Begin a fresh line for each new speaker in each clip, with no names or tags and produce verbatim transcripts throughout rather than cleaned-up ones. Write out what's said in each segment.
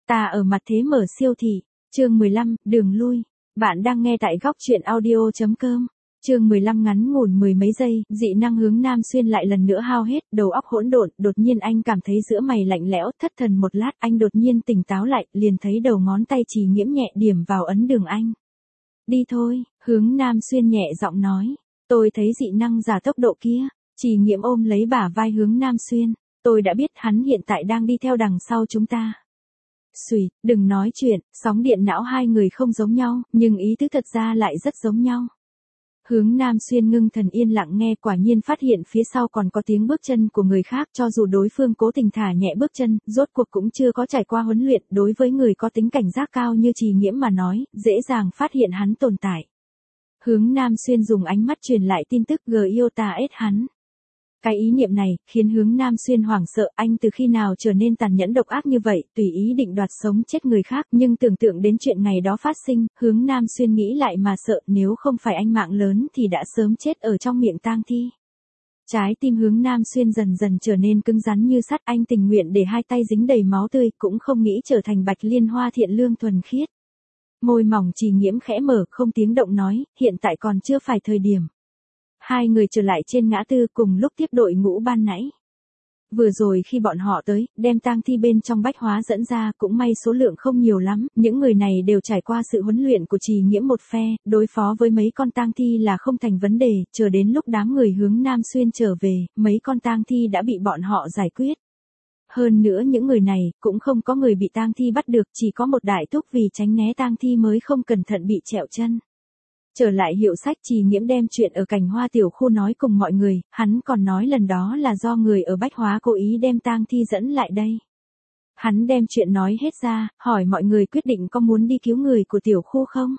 Ta ở mặt thế mở siêu thị, chương mười lăm, đường lui. Bạn đang nghe tại góc truyện audio chấm com. Chương mười lăm ngắn ngủn mười mấy giây, dị năng Hướng Nam Xuyên lại lần nữa hao hết, đầu óc hỗn độn, đột nhiên anh cảm thấy giữa mày lạnh lẽo, thất thần một lát, anh đột nhiên tỉnh táo lại, liền thấy đầu ngón tay Trì Nghiễm nhẹ điểm vào ấn đường anh. Đi thôi, Hướng Nam Xuyên nhẹ giọng nói. Tôi thấy dị năng giả tốc độ kia. Trì Nghiễm ôm lấy bả vai Hướng Nam Xuyên. Tôi đã biết hắn hiện tại đang đi theo đằng sau chúng ta. Xùi, đừng nói chuyện, sóng điện não hai người không giống nhau, nhưng ý tứ thật ra lại rất giống nhau. Hướng Nam Xuyên ngưng thần yên lặng nghe, quả nhiên phát hiện phía sau còn có tiếng bước chân của người khác, cho dù đối phương cố tình thả nhẹ bước chân, rốt cuộc cũng chưa có trải qua huấn luyện, đối với người có tính cảnh giác cao như Trì Nghiễm mà nói, dễ dàng phát hiện hắn tồn tại. Hướng Nam Xuyên dùng ánh mắt truyền lại tin tức G I O T A S hắn. Cái ý niệm này, khiến Hướng Nam Xuyên hoảng sợ, anh từ khi nào trở nên tàn nhẫn độc ác như vậy, tùy ý định đoạt sống chết người khác, nhưng tưởng tượng đến chuyện ngày đó phát sinh, Hướng Nam Xuyên nghĩ lại mà sợ, nếu không phải anh mạng lớn thì đã sớm chết ở trong miệng tang thi. Trái tim Hướng Nam Xuyên dần dần trở nên cứng rắn như sắt, anh tình nguyện để hai tay dính đầy máu tươi, cũng không nghĩ trở thành bạch liên hoa thiện lương thuần khiết. Môi mỏng Trì Nghiễm khẽ mở, không tiếng động nói, hiện tại còn chưa phải thời điểm. Hai người trở lại trên ngã tư cùng lúc tiếp đội ngũ ban nãy. Vừa rồi khi bọn họ tới, đem tang thi bên trong bách hóa dẫn ra, cũng may số lượng không nhiều lắm, những người này đều trải qua sự huấn luyện của Trì Nghiễm một phe, đối phó với mấy con tang thi là không thành vấn đề, chờ đến lúc đám người Hướng Nam Xuyên trở về, mấy con tang thi đã bị bọn họ giải quyết. Hơn nữa những người này, cũng không có người bị tang thi bắt được, chỉ có một đại thúc vì tránh né tang thi mới không cẩn thận bị trẹo chân. Trở lại hiệu sách, Trì Nghiễm đem chuyện ở Cành Hoa tiểu khu nói cùng mọi người, hắn còn nói lần đó là do người ở Bách Hóa cố ý đem tang thi dẫn lại đây. Hắn đem chuyện nói hết ra, hỏi mọi người quyết định có muốn đi cứu người của tiểu khu không?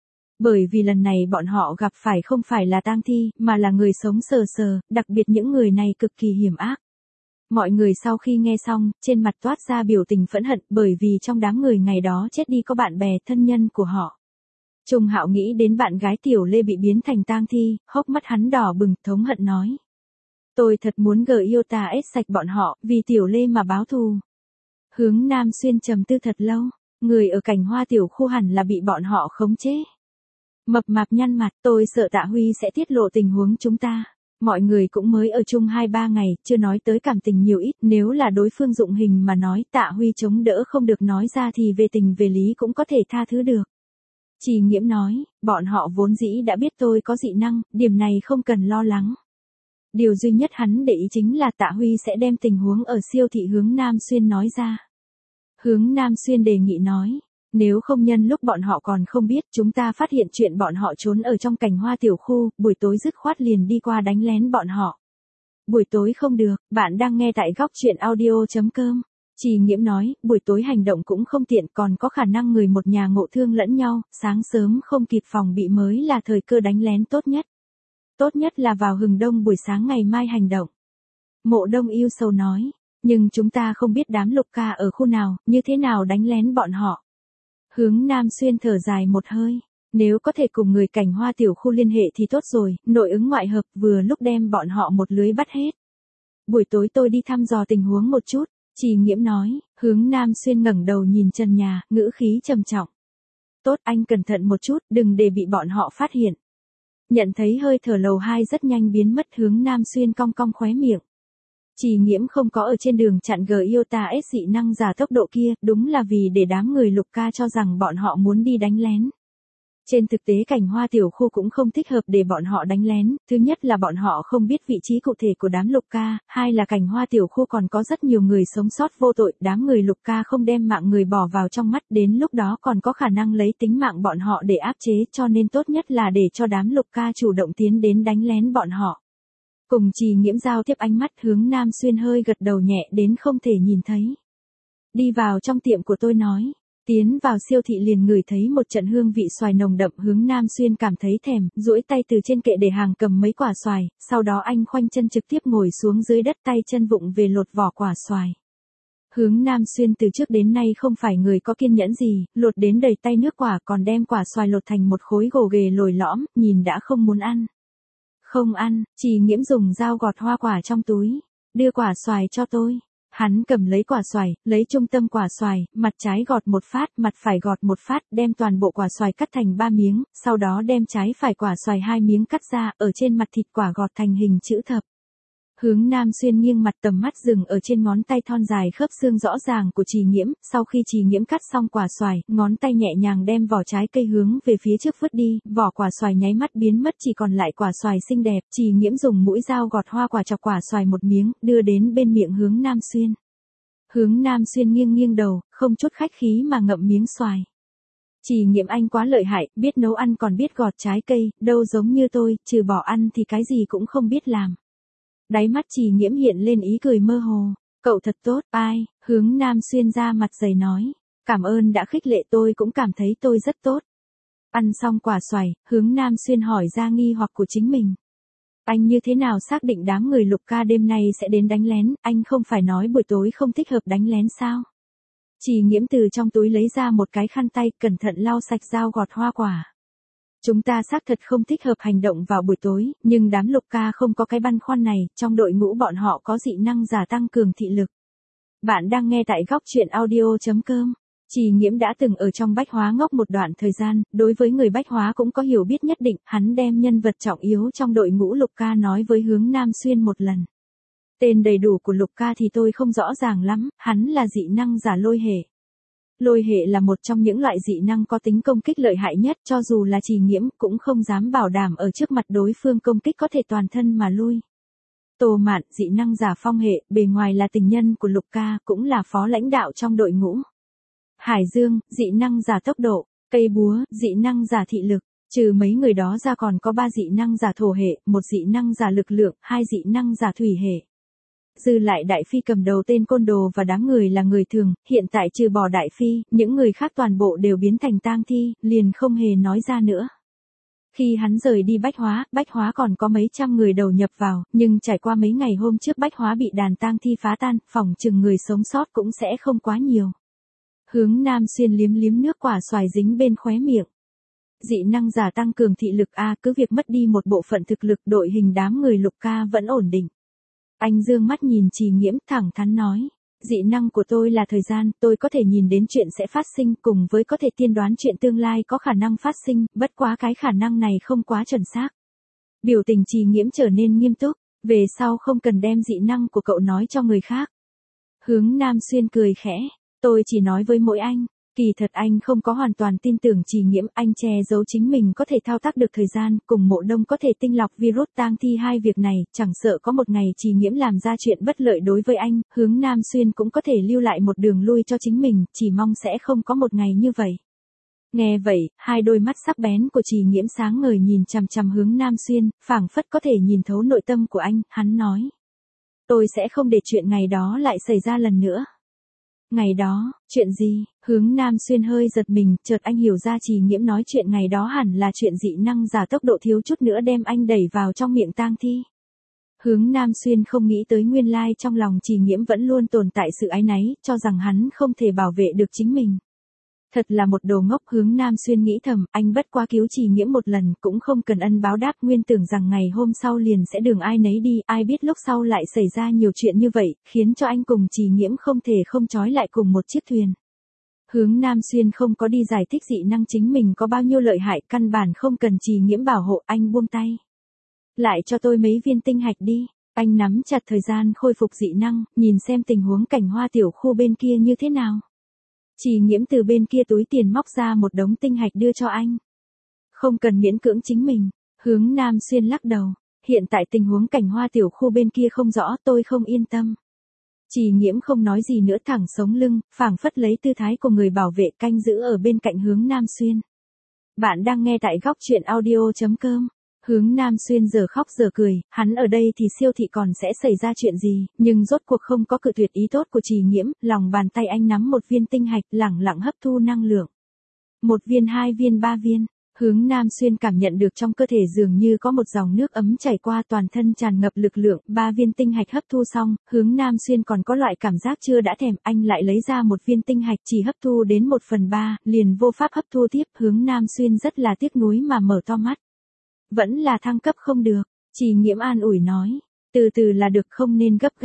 Bởi vì lần này bọn họ gặp phải không phải là tang thi, mà là người sống sờ sờ, đặc biệt những người này cực kỳ hiểm ác. Mọi người sau khi nghe xong, trên mặt toát ra biểu tình phẫn hận, bởi vì trong đám người ngày đó chết đi có bạn bè thân nhân của họ. Trung Hạo nghĩ đến bạn gái Tiểu Lê bị biến thành tang thi, hốc mắt hắn đỏ bừng, thống hận nói. Tôi thật muốn G I O T A S sạch bọn họ, vì Tiểu Lê mà báo thù. Hướng Nam Xuyên trầm tư thật lâu, người ở Cành Hoa tiểu khu hẳn là bị bọn họ khống chế. Mập mạp nhăn mặt, tôi sợ Tạ Huy sẽ tiết lộ tình huống chúng ta. Mọi người cũng mới ở chung hai ba ngày, chưa nói tới cảm tình nhiều ít, nếu là đối phương dụng hình mà nói Tạ Huy chống đỡ không được nói ra thì về tình về lý cũng có thể tha thứ được. Trì Nghiễm nói, bọn họ vốn dĩ đã biết tôi có dị năng, điểm này không cần lo lắng. Điều duy nhất hắn để ý chính là Tạ Huy sẽ đem tình huống ở siêu thị Hướng Nam Xuyên nói ra. Hướng Nam Xuyên đề nghị nói, nếu không nhân lúc bọn họ còn không biết chúng ta phát hiện chuyện bọn họ trốn ở trong Cành Hoa tiểu khu, buổi tối dứt khoát liền đi qua đánh lén bọn họ. Buổi tối không được, bạn đang nghe tại góc truyện audio chấm com. Trì Nghiễm nói, buổi tối hành động cũng không tiện, còn có khả năng người một nhà ngộ thương lẫn nhau, sáng sớm không kịp phòng bị mới là thời cơ đánh lén tốt nhất. Tốt nhất là vào hừng đông buổi sáng ngày mai hành động. Mộ Đông yêu sầu nói, nhưng chúng ta không biết đám Lục Ca ở khu nào, như thế nào đánh lén bọn họ. Hướng Nam Xuyên thở dài một hơi, nếu có thể cùng người Cành Hoa tiểu khu liên hệ thì tốt rồi, nội ứng ngoại hợp vừa lúc đem bọn họ một lưới bắt hết. Buổi tối tôi đi thăm dò tình huống một chút. Trì Nghiễm nói, Hướng Nam Xuyên ngẩng đầu nhìn trần nhà, ngữ khí trầm trọng. Tốt, anh cẩn thận một chút, đừng để bị bọn họ phát hiện. Nhận thấy hơi thở lầu hai rất nhanh biến mất, Hướng Nam Xuyên cong cong khóe miệng. Trì Nghiễm không có ở trên đường chặn G I O T A S dị năng giả tốc độ kia, đúng là vì để đám người Lục Ca cho rằng bọn họ muốn đi đánh lén. Trên thực tế Cành Hoa tiểu khu cũng không thích hợp để bọn họ đánh lén, thứ nhất là bọn họ không biết vị trí cụ thể của đám Lục Ca, hai là Cành Hoa tiểu khu còn có rất nhiều người sống sót vô tội, đám người Lục Ca không đem mạng người bỏ vào trong mắt, đến lúc đó còn có khả năng lấy tính mạng bọn họ để áp chế, cho nên tốt nhất là để cho đám Lục Ca chủ động tiến đến đánh lén bọn họ. Cùng Trì Nghiễm giao tiếp ánh mắt, Hướng Nam Xuyên hơi gật đầu nhẹ đến không thể nhìn thấy. Đi vào trong tiệm của tôi nói. Tiến vào siêu thị liền ngửi thấy một trận hương vị xoài nồng đậm, Hướng Nam Xuyên cảm thấy thèm, duỗi tay từ trên kệ để hàng cầm mấy quả xoài, sau đó anh khoanh chân trực tiếp ngồi xuống dưới đất, tay chân vụng về lột vỏ quả xoài. Hướng Nam Xuyên từ trước đến nay không phải người có kiên nhẫn gì, lột đến đầy tay nước quả còn đem quả xoài lột thành một khối gồ ghề lồi lõm, nhìn đã không muốn ăn. Không ăn, Trì Nghiễm dùng dao gọt hoa quả trong túi, đưa quả xoài cho tôi. Hắn cầm lấy quả xoài, lấy trung tâm quả xoài, mặt trái gọt một phát, mặt phải gọt một phát, đem toàn bộ quả xoài cắt thành ba miếng, sau đó đem trái phải quả xoài hai miếng cắt ra, ở trên mặt thịt quả gọt thành hình chữ thập. Hướng Nam Xuyên nghiêng mặt tầm mắt dừng ở trên ngón tay thon dài khớp xương rõ ràng của Trì Nghiễm, sau khi Trì Nghiễm cắt xong quả xoài, ngón tay nhẹ nhàng đem vỏ trái cây hướng về phía trước vứt đi, vỏ quả xoài nháy mắt biến mất chỉ còn lại quả xoài xinh đẹp, Trì Nghiễm dùng mũi dao gọt hoa quả chọc quả xoài một miếng, đưa đến bên miệng Hướng Nam Xuyên. Hướng Nam Xuyên nghiêng nghiêng đầu, không chút khách khí mà ngậm miếng xoài. Trì Nghiễm anh quá lợi hại, biết nấu ăn còn biết gọt trái cây, đâu giống như tôi, trừ bỏ ăn thì cái gì cũng không biết làm. Đáy mắt Trì Nghiễm hiện lên ý cười mơ hồ. Cậu thật tốt, ai? Hướng Nam Xuyên ra mặt dày nói. Cảm ơn đã khích lệ, tôi cũng cảm thấy tôi rất tốt. Ăn xong quả xoài, Hướng Nam Xuyên hỏi ra nghi hoặc của chính mình. Anh như thế nào xác định đám người Lục ca đêm nay sẽ đến đánh lén, anh không phải nói buổi tối không thích hợp đánh lén sao? Trì Nghiễm từ trong túi lấy ra một cái khăn tay, cẩn thận lau sạch dao gọt hoa quả. Chúng ta xác thật không thích hợp hành động vào buổi tối, nhưng đám Lục ca không có cái băn khoăn này, trong đội ngũ bọn họ có dị năng giả tăng cường thị lực. Bạn đang nghe tại góc truyện audio chấm com. Trì Nghiễm đã từng ở trong Bách Hóa ngốc một đoạn thời gian, đối với người Bách Hóa cũng có hiểu biết nhất định, hắn đem nhân vật trọng yếu trong đội ngũ Lục ca nói với Hướng Nam Xuyên một lần. Tên đầy đủ của Lục ca thì tôi không rõ ràng lắm, hắn là dị năng giả lôi hệ. Lôi hệ là một trong những loại dị năng có tính công kích lợi hại nhất, cho dù là Trì Nghiễm cũng không dám bảo đảm ở trước mặt đối phương công kích có thể toàn thân mà lui. Tô Mạn, dị năng giả phong hệ, bề ngoài là tình nhân của Lục ca, cũng là phó lãnh đạo trong đội ngũ. Hải Dương, dị năng giả tốc độ. Cây búa, dị năng giả thị lực. Trừ mấy người đó ra còn có ba dị năng giả thổ hệ, một dị năng giả lực lượng, hai dị năng giả thủy hệ. Dư lại Đại Phi cầm đầu tên côn đồ và đám người là người thường, hiện tại trừ bỏ Đại Phi, những người khác toàn bộ đều biến thành tang thi, liền không hề nói ra nữa. Khi hắn rời đi Bách Hóa, Bách Hóa còn có mấy trăm người đầu nhập vào, nhưng trải qua mấy ngày hôm trước Bách Hóa bị đàn tang thi phá tan, phỏng chừng người sống sót cũng sẽ không quá nhiều. Hướng Nam Xuyên liếm liếm nước quả xoài dính bên khóe miệng. Dị năng giả tăng cường thị lực A, cứ việc mất đi một bộ phận thực lực, đội hình đám người Lục ca vẫn ổn định. Anh dương mắt nhìn Trì Nghiễm, thẳng thắn nói. Dị năng của tôi là thời gian, tôi có thể nhìn đến chuyện sẽ phát sinh, cùng với có thể tiên đoán chuyện tương lai có khả năng phát sinh, bất quá cái khả năng này không quá chuẩn xác. Biểu tình Trì Nghiễm trở nên nghiêm túc, về sau không cần đem dị năng của cậu nói cho người khác. Hướng Nam Xuyên cười khẽ, tôi chỉ nói với mỗi anh. Kỳ thật anh không có hoàn toàn tin tưởng Trì Nghiễm, anh che giấu chính mình có thể thao tác được thời gian, cùng Mộ Đông có thể tinh lọc virus tang thi, hai việc này, chẳng sợ có một ngày Trì Nghiễm làm ra chuyện bất lợi đối với anh, Hướng Nam Xuyên cũng có thể lưu lại một đường lui cho chính mình, chỉ mong sẽ không có một ngày như vậy. Nghe vậy, hai đôi mắt sắc bén của Trì Nghiễm sáng ngời nhìn chằm chằm Hướng Nam Xuyên, phảng phất có thể nhìn thấu nội tâm của anh, hắn nói. Tôi sẽ không để chuyện ngày đó lại xảy ra lần nữa. Ngày đó, chuyện gì? Hướng Nam Xuyên hơi giật mình, chợt anh hiểu ra Trì Nghiễm nói chuyện ngày đó hẳn là chuyện dị năng giả tốc độ thiếu chút nữa đem anh đẩy vào trong miệng tang thi. Hướng Nam Xuyên không nghĩ tới nguyên lai trong lòng Trì Nghiễm vẫn luôn tồn tại sự áy náy, cho rằng hắn không thể bảo vệ được chính mình. Thật là một đồ ngốc. Hướng Nam Xuyên nghĩ thầm, anh bất quá cứu Trì Nghiễm một lần, cũng không cần ân báo đáp, nguyên tưởng rằng ngày hôm sau liền sẽ đường ai nấy đi, ai biết lúc sau lại xảy ra nhiều chuyện như vậy, khiến cho anh cùng Trì Nghiễm không thể không trói lại cùng một chiếc thuyền. Hướng Nam Xuyên không có đi giải thích dị năng chính mình có bao nhiêu lợi hại, căn bản không cần Trì Nghiễm bảo hộ, anh buông tay. Lại cho tôi mấy viên tinh hạch đi. Anh nắm chặt thời gian khôi phục dị năng, nhìn xem tình huống cảnh hoa tiểu khu bên kia như thế nào. Trì Nghiễm từ bên kia túi tiền móc ra một đống tinh hạch đưa cho anh. Không cần miễn cưỡng chính mình. Hướng Nam Xuyên lắc đầu. Hiện tại tình huống cảnh hoa tiểu khu bên kia không rõ, tôi không yên tâm. Trì Nghiễm không nói gì nữa, thẳng sống lưng, phảng phất lấy tư thái của người bảo vệ canh giữ ở bên cạnh Hướng Nam Xuyên. Bạn đang nghe tại góc truyện audio chấm com. Hướng Nam Xuyên giờ khóc giờ cười, hắn ở đây thì siêu thị còn sẽ xảy ra chuyện gì, nhưng rốt cuộc không có cự tuyệt ý tốt của Trì Nghiễm, lòng bàn tay anh nắm một viên tinh hạch, lẳng lặng hấp thu năng lượng. Một viên, hai viên, ba viên. Hướng Nam Xuyên cảm nhận được trong cơ thể dường như có một dòng nước ấm chảy qua, toàn thân tràn ngập lực lượng, ba viên tinh hạch hấp thu xong, Hướng Nam Xuyên còn có loại cảm giác chưa đã thèm, anh lại lấy ra một viên tinh hạch, chỉ hấp thu đến một phần ba, liền vô pháp hấp thu tiếp. Hướng Nam Xuyên rất là tiếc nuối mà mở to mắt. Vẫn là thăng cấp không được, Trì Nghiễm an ủi nói, từ từ là được, không nên gấp gáp,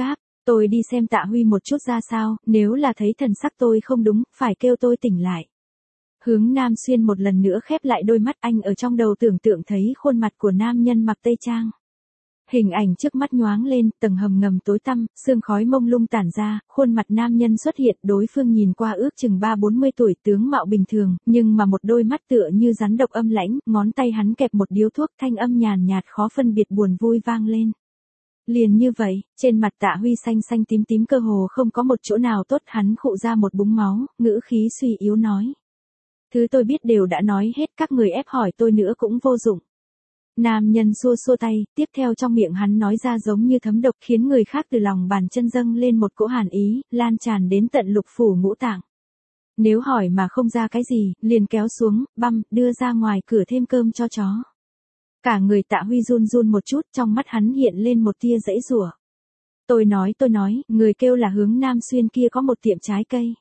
Tôi đi xem Tạ Huy một chút ra sao, nếu là thấy thần sắc tôi không đúng, phải kêu tôi tỉnh lại. Hướng Nam Xuyên một lần nữa khép lại đôi mắt, anh ở trong đầu tưởng tượng thấy khuôn mặt của nam nhân mặc tây trang. Hình ảnh trước mắt nhoáng lên, tầng hầm ngầm tối tăm, sương khói mông lung tản ra, khuôn mặt nam nhân xuất hiện, đối phương nhìn qua ước chừng ba bốn mươi tuổi, tướng mạo bình thường, nhưng mà một đôi mắt tựa như rắn độc âm lãnh, ngón tay hắn kẹp một điếu thuốc, thanh âm nhàn nhạt khó phân biệt buồn vui vang lên. Liền như vậy, trên mặt Tạ Huy xanh xanh tím tím cơ hồ không có một chỗ nào tốt, hắn khụ ra một búng máu, ngữ khí suy yếu nói. Thứ tôi biết đều đã nói hết, các người ép hỏi tôi nữa cũng vô dụng. Nam nhân xua xua tay, tiếp theo trong miệng hắn nói ra giống như thấm độc, khiến người khác từ lòng bàn chân dâng lên một cỗ hàn ý, lan tràn đến tận lục phủ ngũ tạng. Nếu hỏi mà không ra cái gì, liền kéo xuống, băm, đưa ra ngoài cửa thêm cơm cho chó. Cả người Tạ Huy run run một chút, trong mắt hắn hiện lên một tia giãy giụa. Tôi nói tôi nói, người kêu là Hướng Nam Xuyên kia có một tiệm trái cây.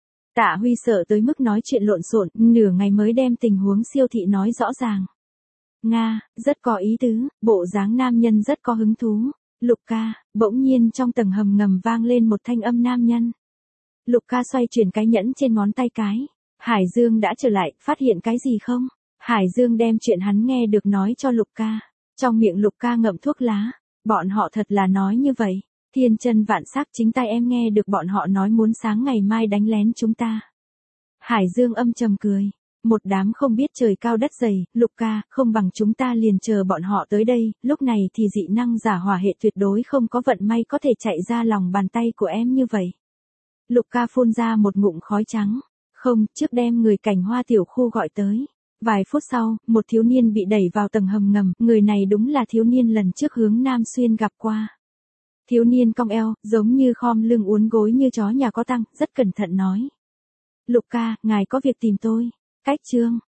Tạ Huy sợ tới mức nói chuyện lộn xộn, nửa ngày mới đem tình huống siêu thị nói rõ ràng. Nga, rất có ý tứ, bộ dáng nam nhân rất có hứng thú. Lục ca, bỗng nhiên trong tầng hầm ngầm vang lên một thanh âm nam nhân. Lục ca xoay chuyển cái nhẫn trên ngón tay cái. Hải Dương đã trở lại, phát hiện cái gì không? Hải Dương đem chuyện hắn nghe được nói cho Lục ca. Trong miệng Lục ca ngậm thuốc lá. Bọn họ thật là nói như vậy. Thiên chân vạn sắc, chính tay em nghe được bọn họ nói muốn sáng ngày mai đánh lén chúng ta. Hải Dương âm trầm cười. Một đám không biết trời cao đất dày, Lục ca, không bằng chúng ta liền chờ bọn họ tới đây, lúc này thì dị năng giả hỏa hệ tuyệt đối không có vận may có thể chạy ra lòng bàn tay của em như vậy. Lục ca phun ra một ngụm khói trắng. Không, trước đem người cảnh hoa tiểu khu gọi tới. Vài phút sau, một thiếu niên bị đẩy vào tầng hầm ngầm, người này đúng là thiếu niên lần trước Hướng Nam Xuyên gặp qua. Thiếu niên cong eo, giống như khom lưng uốn gối như chó nhà có tăng, rất cẩn thận nói. Lục ca, ngài có việc tìm tôi. Cách chương.